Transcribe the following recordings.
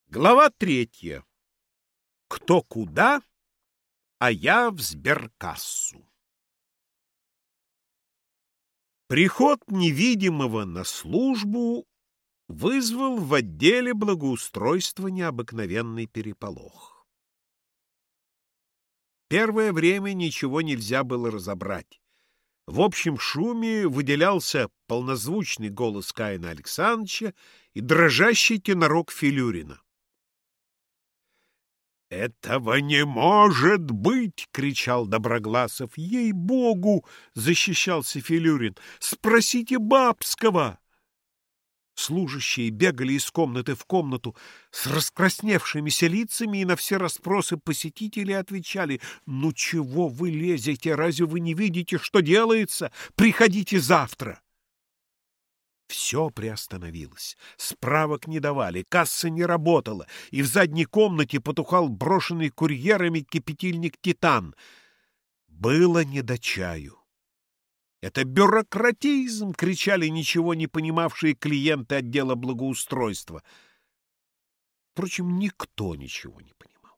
Глава 3. Кто куда, а я в сберкассу. Приход невидимого на службу вызвал в отделе благоустройства необыкновенный переполох. Первое время ничего нельзя было разобрать. В общем шуме выделялся полнозвучный голос Каина Александровича и дрожащий тенорок Филюрина. «Этого не может быть!» — кричал Доброгласов. «Ей-богу!» — защищался Филюрин. «Спросите Бабского!» Служащие бегали из комнаты в комнату с раскрасневшимися лицами и на все расспросы посетителей отвечали: «Ну чего вы лезете? Разве вы не видите, что делается? Приходите завтра!» Все приостановилось. Справок не давали, касса не работала, и в задней комнате потухал брошенный курьерами кипятильник «Титан». Было не до чаю. «Это бюрократизм!» — кричали ничего не понимавшие клиенты отдела благоустройства. Впрочем, никто ничего не понимал.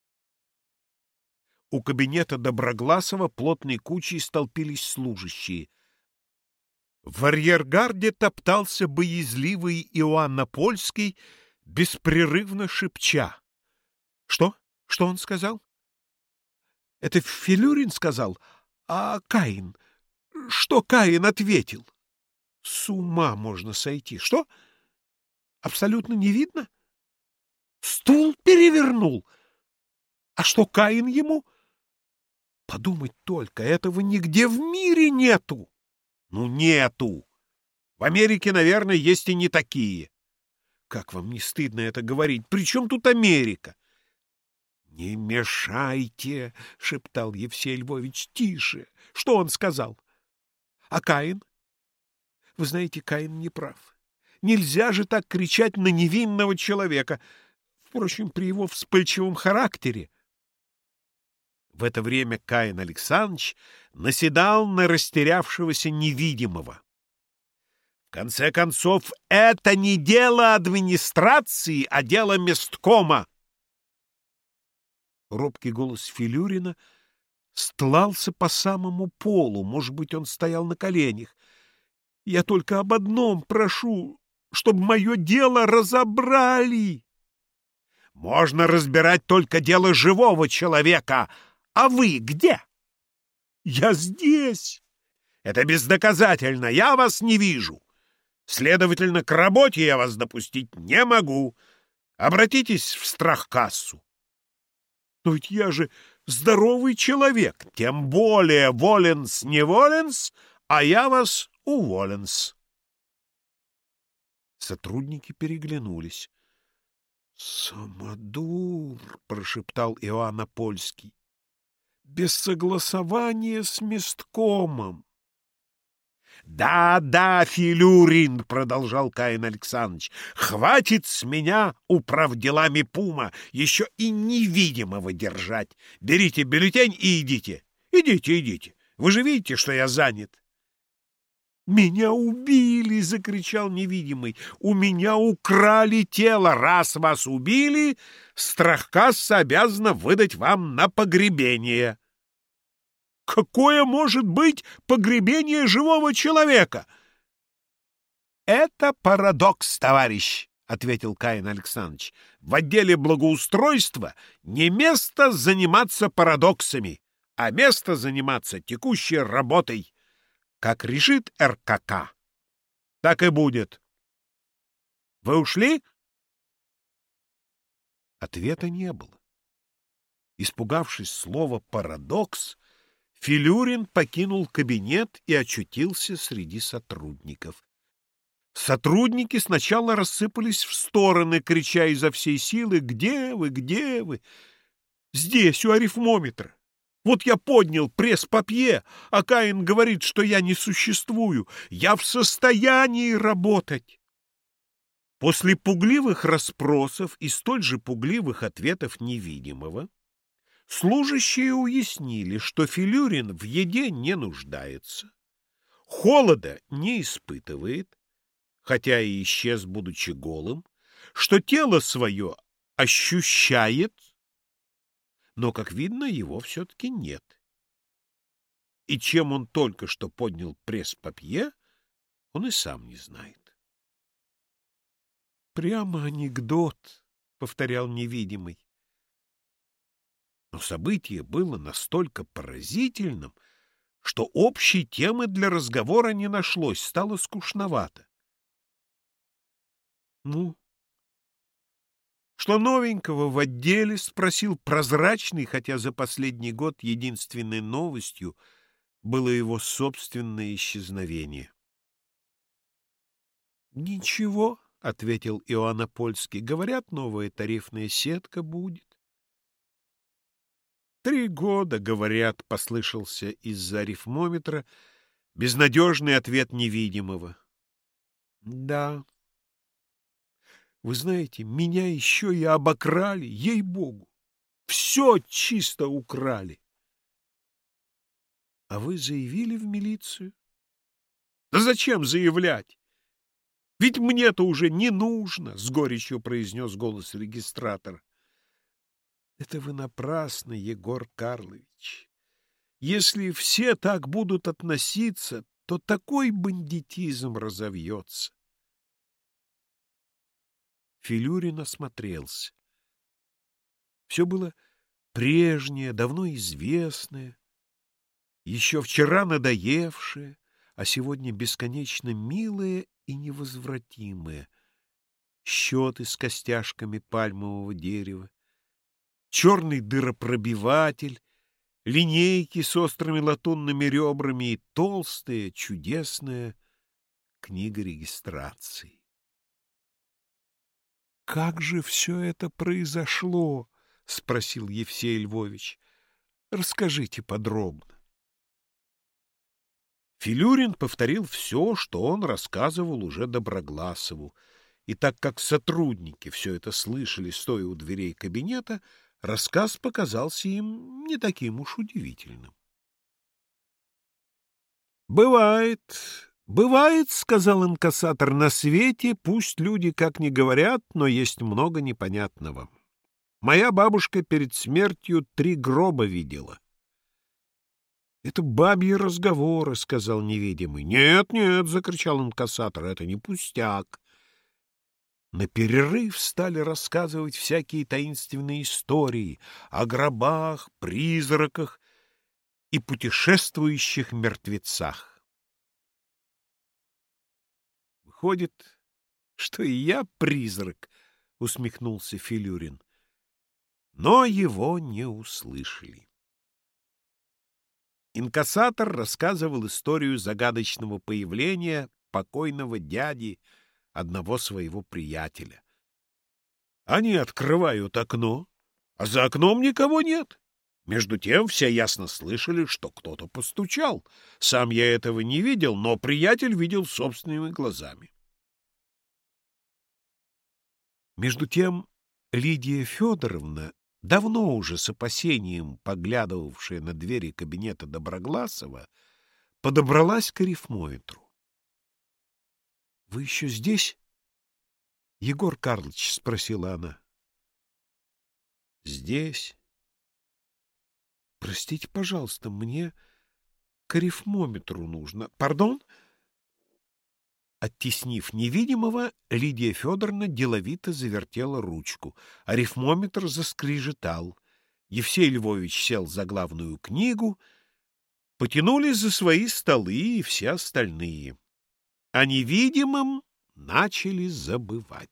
У кабинета Доброгласова плотной кучей столпились служащие. В арьергарде топтался боязливый Иоанн Польский, беспрерывно шепча. Что? Что он сказал? Это Филюрин сказал? А Каин? Что Каин ответил? С ума можно сойти. Что? Абсолютно не видно? Стул перевернул. А что Каин ему? Подумать только, этого нигде в мире нету. Ну, нету. В Америке, наверное, есть и не такие. Как вам не стыдно это говорить? При чем тут Америка? Не мешайте, — шептал Евсей Львович. Тише. Что он сказал? А Каин? Вы знаете, Каин не прав. Нельзя же так кричать на невинного человека. Впрочем, при его вспыльчивом характере. В это время Каин Александрович наседал на растерявшегося невидимого. В конце концов, это не дело администрации, а дело месткома. Робкий голос Филюрина стлался по самому полу, может быть, он стоял на коленях. Я только об одном прошу, чтобы мое дело разобрали. Можно разбирать только дело живого человека. А вы где? Я здесь. Это бездоказательно. Я вас не вижу. Следовательно, к работе я вас допустить не могу. Обратитесь в страхкассу. Но ведь я же здоровый человек. Тем более воленс не воленс, а я вас уволенс. Сотрудники переглянулись. «Самодур!» — прошептал Иоанн Польский. «Без согласования с месткомом». «Да, Филюрин!» — продолжал Каин Александрович. «Хватит с меня управделами Пума еще и невидимого держать. Берите бюллетень и идите. Идите. Вы же видите, что я занят». «Меня убили!» — закричал невидимый. «У меня украли тело. Раз вас убили, страхкасса обязана выдать вам на погребение». «Какое может быть погребение живого человека?» «Это парадокс, товарищ», — ответил Каин Александрович. «В отделе благоустройства не место заниматься парадоксами, а место заниматься текущей работой. Как решит РКК, так и будет. Вы ушли?» Ответа не было. Испугавшись слова «парадокс», Филюрин покинул кабинет и очутился среди сотрудников. Сотрудники сначала рассыпались в стороны, крича изо всей силы: «Где вы? Где вы?» «Здесь, у арифмометра. Вот я поднял пресс-папье, а Каин говорит, что я не существую. Я в состоянии работать». После пугливых расспросов и столь же пугливых ответов невидимого служащие уяснили, что Филюрин в еде не нуждается, холода не испытывает, хотя и исчез, будучи голым, что тело свое ощущает, но, как видно, его все-таки нет. И чем он только что поднял пресс-папье, он и сам не знает. «Прямо анекдот», — повторял невидимый. Но событие было настолько поразительным, что общей темы для разговора не нашлось, стало скучновато. «Ну, что новенького в отделе?» — спросил прозрачный, хотя за последний год единственной новостью было его собственное исчезновение. «Ничего», — ответил Иоанн Польский, — «говорят, новая тарифная сетка будет». 3 года, говорят, — послышался из-за арифмометра безнадежный ответ невидимого. Да. Вы знаете, меня еще и обокрали, ей-богу. Все чисто украли. А вы заявили в милицию? Да зачем заявлять? Ведь мне-то уже не нужно, — с горечью произнес голос регистратора. Это вы напрасно, Егор Карлович. Если все так будут относиться, то такой бандитизм разовьется. Филюрин осмотрелся. Все было прежнее, давно известное, еще вчера надоевшее, а сегодня бесконечно милое и невозвратимое. Счеты с костяшками пальмового дерева, черный дыропробиватель, линейки с острыми латунными ребрами и толстая, чудесная книга регистрации. «Как же все это произошло?» — спросил Евсей Львович. «Расскажите подробно». Филюрин повторил все, что он рассказывал уже Доброгласову, и так как сотрудники все это слышали, стоя у дверей кабинета, рассказ показался им не таким уж удивительным. «Бывает, бывает, — сказал инкассатор, — на свете, пусть люди как ни говорят, но есть много непонятного. Моя бабушка перед смертью 3 гроба видела». «Это бабьи разговоры, — сказал невидимый. — Нет, нет, — закричал инкассатор, — это не пустяк. На перерыв стали рассказывать всякие таинственные истории о гробах, призраках и путешествующих мертвецах. «Выходит, что и я призрак», — усмехнулся Филюрин. Но его не услышали. Инкассатор рассказывал историю загадочного появления покойного дяди одного своего приятеля. Они открывают окно, а за окном никого нет. Между тем все ясно слышали, что кто-то постучал. Сам я этого не видел, но приятель видел собственными глазами. Между тем Лидия Федоровна, давно уже с опасением поглядывавшая на двери кабинета Доброгласова, подобралась к арифмометру. — Вы еще здесь, Егор Карлович? — спросила она. — Здесь. — Простите, пожалуйста, мне к арифмометру нужно. — Пардон? Оттеснив невидимого, Лидия Федоровна деловито завертела ручку. Арифмометр заскрежетал. Евсей Львович сел за главную книгу. Потянулись за свои столы и все остальные. О невидимом начали забывать.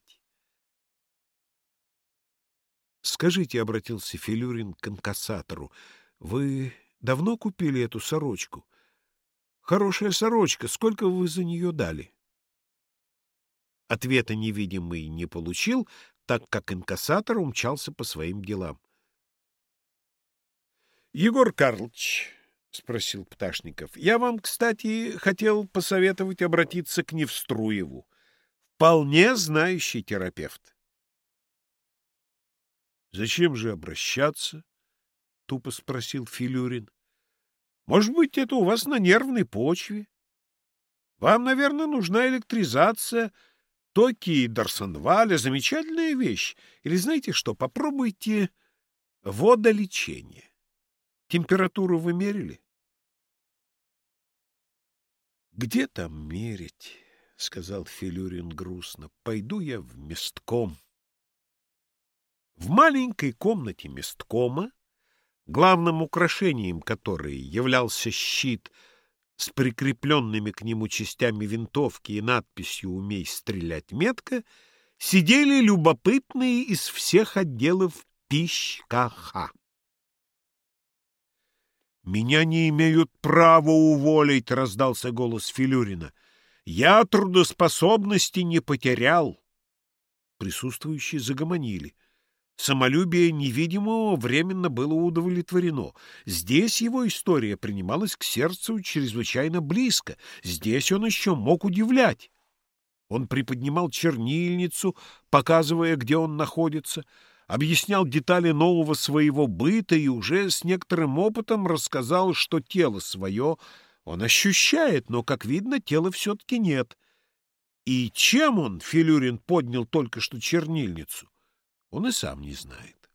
— Скажите, — обратился Филюрин к инкассатору, — вы давно купили эту сорочку? Хорошая сорочка. Сколько вы за нее дали? Ответа невидимый не получил, так как инкассатор умчался по своим делам. — Егор Карлович, — спросил Пташников, — я вам, кстати, хотел посоветовать обратиться к Невструеву. Вполне знающий терапевт. — Зачем же обращаться? — тупо спросил Филюрин. — Может быть, это у вас на нервной почве? Вам, наверное, нужна электризация. Токи и Дарсонваля — замечательная вещь. Или знаете что, попробуйте водолечение. Температуру вы мерили? — Где там мерить? — сказал Филюрин грустно. — Пойду я в местком. В маленькой комнате месткома, главным украшением которой являлся щит с прикрепленными к нему частями винтовки и надписью «Умей стрелять метко», сидели любопытные из всех отделов ПИЩ-КХ. «Меня не имеют права уволить», — раздался голос Филюрина. «Я трудоспособности не потерял». Присутствующие загомонили. Самолюбие невидимого временно было удовлетворено. Здесь его история принималась к сердцу чрезвычайно близко. Здесь он еще мог удивлять. Он приподнимал чернильницу, показывая, где он находится, объяснял детали нового своего быта и уже с некоторым опытом рассказал, что тело свое он ощущает, но, как видно, тела все-таки нет. И чем он, Филюрин, поднял только что чернильницу, он и сам не знает.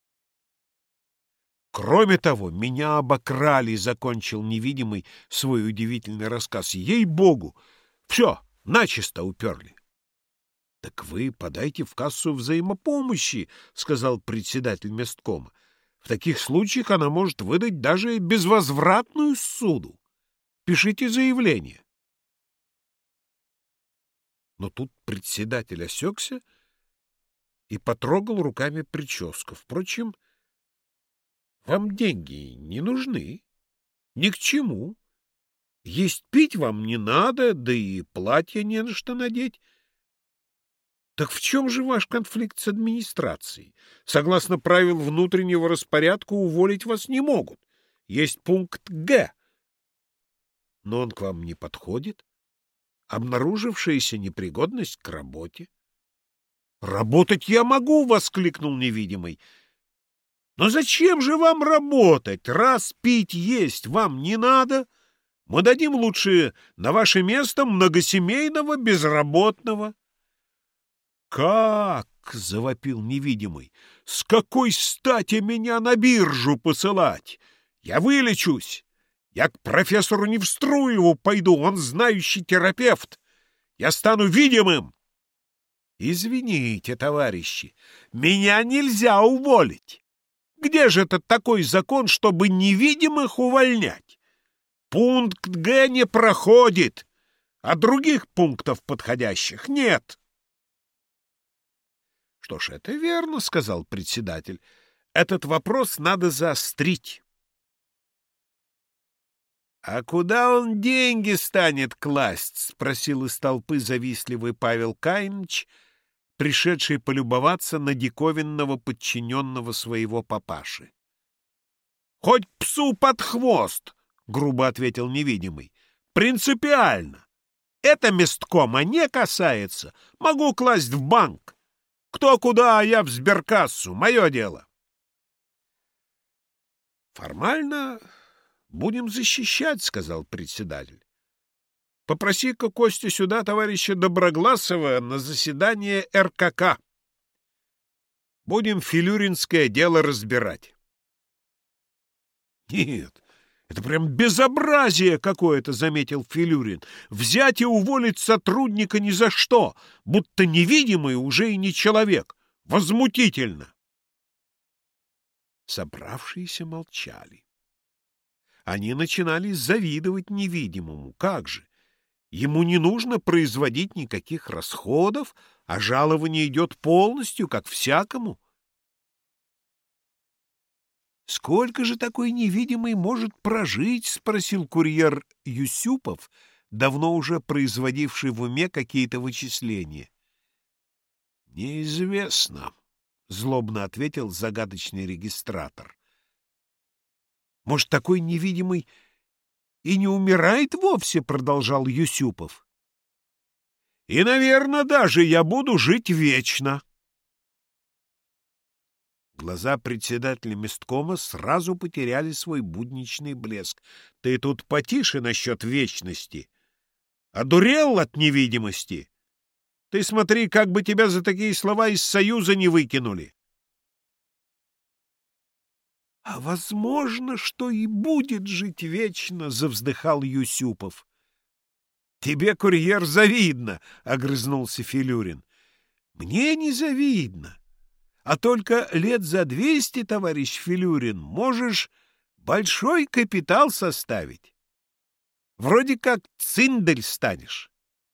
Кроме того, меня обокрали, — закончил невидимый свой удивительный рассказ. Ей-богу! Все, начисто уперли. — Так вы подайте в кассу взаимопомощи, — сказал председатель месткома. В таких случаях она может выдать даже безвозвратную ссуду. Пишите заявление. Но тут председатель осекся и потрогал руками прическу. Впрочем, вам деньги не нужны, ни к чему. Есть пить вам не надо, да и платье не на что надеть. Так в чем же ваш конфликт с администрацией? Согласно правил внутреннего распорядка, уволить вас не могут. Есть пункт Г. Но он к вам не подходит. Обнаружившаяся непригодность к работе. «Работать я могу!» — воскликнул невидимый. «Но зачем же вам работать? Раз пить есть вам не надо, мы дадим лучше на ваше место многосемейного безработного». «Как?» — завопил невидимый. «С какой стати меня на биржу посылать? Я вылечусь. Я к профессору Невструеву пойду, он знающий терапевт. Я стану видимым». «Извините, товарищи, меня нельзя уволить. Где же это такой закон, чтобы невидимых увольнять? Пункт Г не проходит, а других пунктов подходящих нет». «Что ж, это верно, — сказал председатель. Этот вопрос надо заострить». «А куда он деньги станет класть?» — спросил из толпы завистливый Павел Каиныч, пришедший полюбоваться на диковинного подчиненного своего папаши. «Хоть псу под хвост!» — грубо ответил невидимый. «Принципиально. Это месткома не касается. Могу класть в банк. Кто куда, а я в сберкассу. Мое дело». «Формально будем защищать, — сказал председатель. Попроси-ка, Костя, сюда товарища Доброгласова на заседание РКК. Будем филюринское дело разбирать». «Нет, это прям безобразие какое-то, — заметил Филюрин. Взять и уволить сотрудника ни за что, будто невидимый уже и не человек. Возмутительно!» Собравшиеся молчали. Они начинали завидовать невидимому. Как же? Ему не нужно производить никаких расходов, а жалование идет полностью, как всякому. «Сколько же такой невидимый может прожить?» — спросил курьер Юсюпов, давно уже производивший в уме какие-то вычисления. «Неизвестно», — злобно ответил загадочный регистратор. «Может, такой невидимый и не умирает вовсе?» — продолжал Юсюпов. «И, наверное, даже я буду жить вечно». Глаза председателя месткома сразу потеряли свой будничный блеск. «Ты тут потише насчет вечности. Одурел от невидимости. Ты смотри, как бы тебя за такие слова из Союза не выкинули. — А возможно, что и будет жить вечно, — завздыхал Юсюпов. — Тебе, курьер, завидно, — огрызнулся Филюрин. — Мне не завидно, а только лет за 200, товарищ Филюрин, можешь большой капитал составить. Вроде как циндель станешь.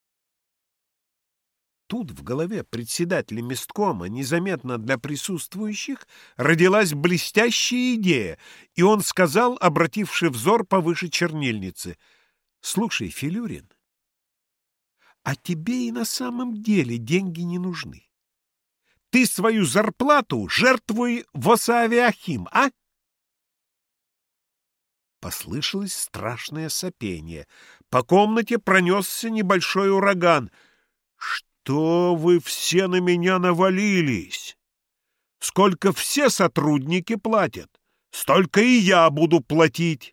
Тут в голове председателя месткома, незаметно для присутствующих, родилась блестящая идея, и он сказал, обративший взор повыше чернильницы: «Слушай, Филюрин, а тебе и на самом деле деньги не нужны. Ты свою зарплату жертвуй в Осавиахим, а?» Послышалось страшное сопение. По комнате пронесся небольшой ураган. «Что вы все на меня навалились? Сколько все сотрудники платят, столько и я буду платить!»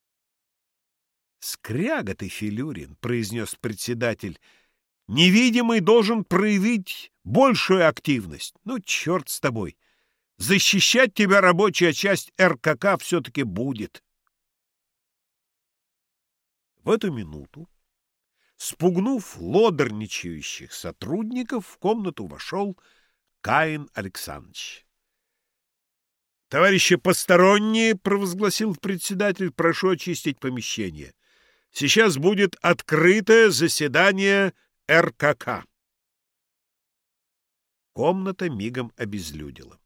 «Скряга ты, Филюрин», — произнес председатель. «Невидимый должен проявить большую активность. Ну, черт с тобой! Защищать тебя рабочая часть РКК все-таки будет». В эту минуту, спугнув лодорничающих сотрудников, в комнату вошел Каин Александрович. «Товарищи посторонние, — провозгласил председатель, — прошу очистить помещение. Сейчас будет открытое заседание РКК». Комната мигом обезлюдила.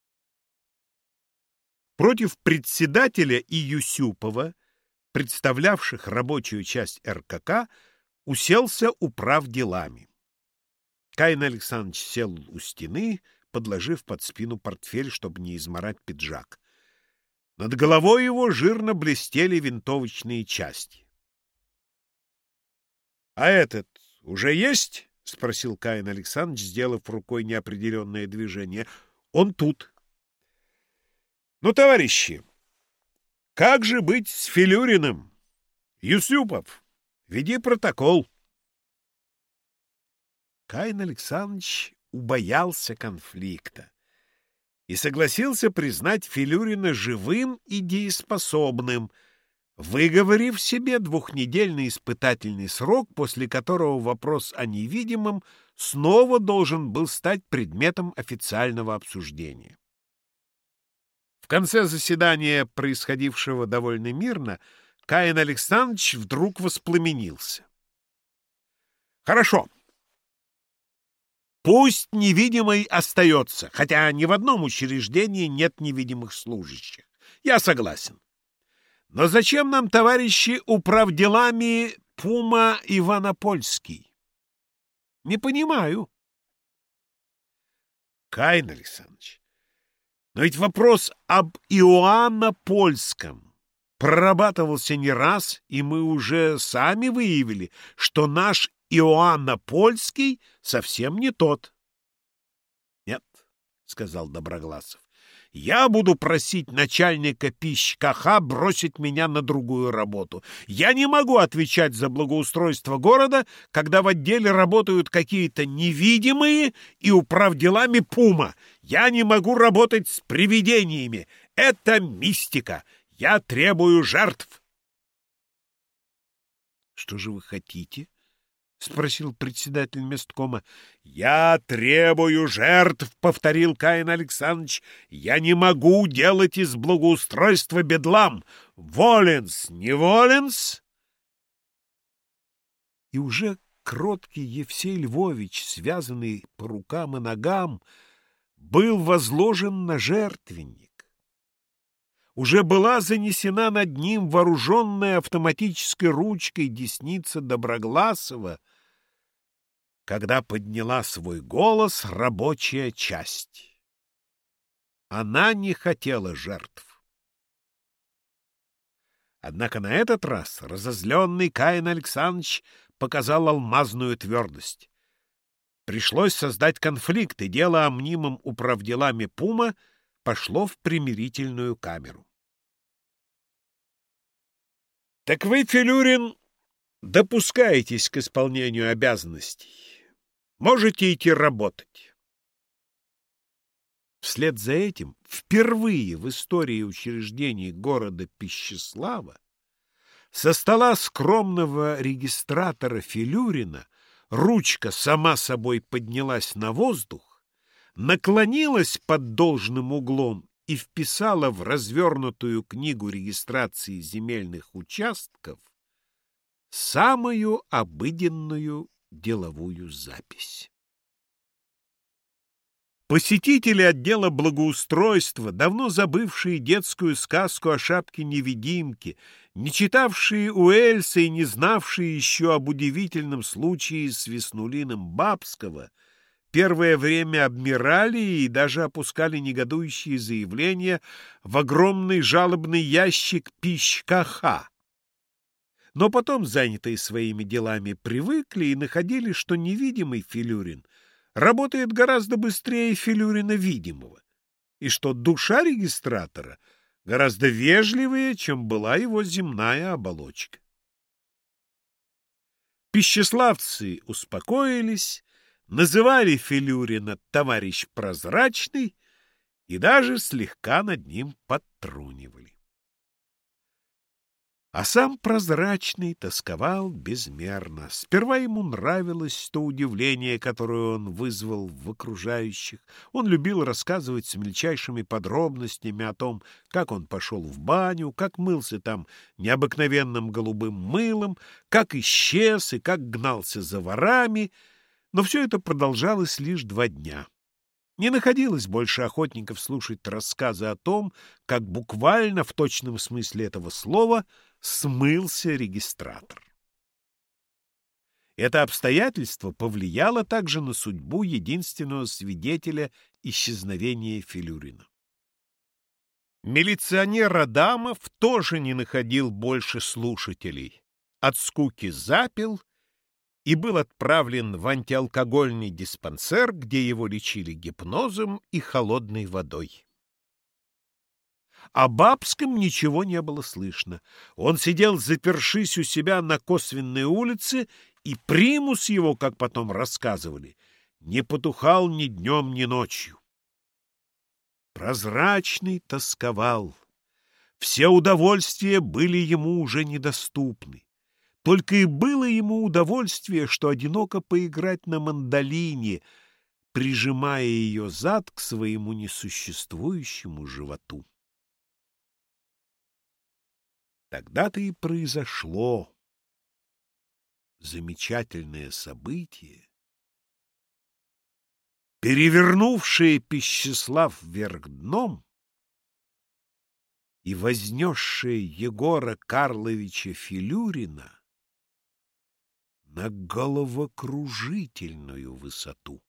Против председателя и Юсюпова, представлявших рабочую часть РКК, уселся управ делами. Каин Александрович сел у стены, подложив под спину портфель, чтобы не измарать пиджак. Над головой его жирно блестели винтовочные части. — А этот уже есть? — спросил Каин Александрович, сделав рукой неопределенное движение. — Он тут. — Ну, товарищи, как же быть с Филюриным? Юсюпов, веди протокол. Каин Александрович убоялся конфликта и согласился признать Филюрина живым и дееспособным, выговорив себе двухнедельный испытательный срок, после которого вопрос о невидимом снова должен был стать предметом официального обсуждения. В конце заседания, происходившего довольно мирно, Каин Александрович вдруг воспламенился. «Хорошо. Пусть невидимый остается, хотя ни в одном учреждении нет невидимых служащих. Я согласен. Но зачем нам, товарищи, управделами Пума Иванопольский? Не понимаю». Каин Александрович, но ведь вопрос об Иоанно-Польском прорабатывался не раз, и мы уже сами выявили, что наш Иоанно-Польский совсем не тот. — Нет, — сказал Доброгласов, — я буду просить начальника ПИЩ-КХ бросить меня на другую работу. Я не могу отвечать за благоустройство города, когда в отделе работают какие-то невидимые и управделами Пума. Я не могу работать с привидениями. Это мистика. Я требую жертв. — Что же вы хотите? — спросил председатель месткома. — Я требую жертв, — повторил Каин Александрович. — Я не могу делать из благоустройства бедлам. Воленс, не воленс? И уже кроткий Евсей Львович, связанный по рукам и ногам, был возложен на жертвенник. Уже была занесена над ним вооруженная автоматической ручкой десница Доброгласова, когда подняла свой голос рабочая часть. Она не хотела жертв. Однако на этот раз разозленный Каин Александрович показал алмазную твердость. Пришлось создать конфликт, и дело о мнимом управделами Пума пошло в примирительную камеру. — Так вы, Филюрин, допускаетесь к исполнению обязанностей? Можете идти работать. Вслед за этим впервые в истории учреждений города Пищеслава со стола скромного регистратора Филюрина ручка сама собой поднялась на воздух, наклонилась под должным углом и вписала в развернутую книгу регистрации земельных участков самую обыденную деловую запись. Посетители отдела благоустройства, давно забывшие детскую сказку о шапке-невидимке, не читавшие Уэльса и не знавшие еще об удивительном случае с Веснулиным Бабского, первое время обмирали и даже опускали негодующие заявления в огромный жалобный ящик пищ-КХ. Но потом, занятые своими делами, привыкли и находили, что невидимый Филюрин работает гораздо быстрее Филюрина видимого, и что душа регистратора гораздо вежливее, чем была его земная оболочка. Пищеславцы успокоились, называли Филюрина «товарищ прозрачный» и даже слегка над ним подтрунивали. А сам прозрачный тосковал безмерно. Сперва ему нравилось то удивление, которое он вызвал в окружающих. Он любил рассказывать с мельчайшими подробностями о том, как он пошел в баню, как мылся там необыкновенным голубым мылом, как исчез и как гнался за ворами. Но все это продолжалось лишь 2 дня. Не находилось больше охотников слушать рассказы о том, как буквально, в точном смысле этого слова, смылся регистратор. Это обстоятельство повлияло также на судьбу единственного свидетеля исчезновения Филюрина. Милиционер Адамов тоже не находил больше слушателей. От скуки запил и был отправлен в антиалкогольный диспансер, где его лечили гипнозом и холодной водой. О Бабском ничего не было слышно. Он сидел, запершись у себя на Косвенной улице, и примус его, как потом рассказывали, не потухал ни днем, ни ночью. Прозрачный тосковал. Все удовольствия были ему уже недоступны. Только и было ему удовольствие, что одиноко поиграть на мандолине, прижимая ее зад к своему несуществующему животу. Тогда-то и произошло замечательное событие, перевернувшее Пищеслав вверх дном и вознесшее Егора Карловича Филюрина на головокружительную высоту.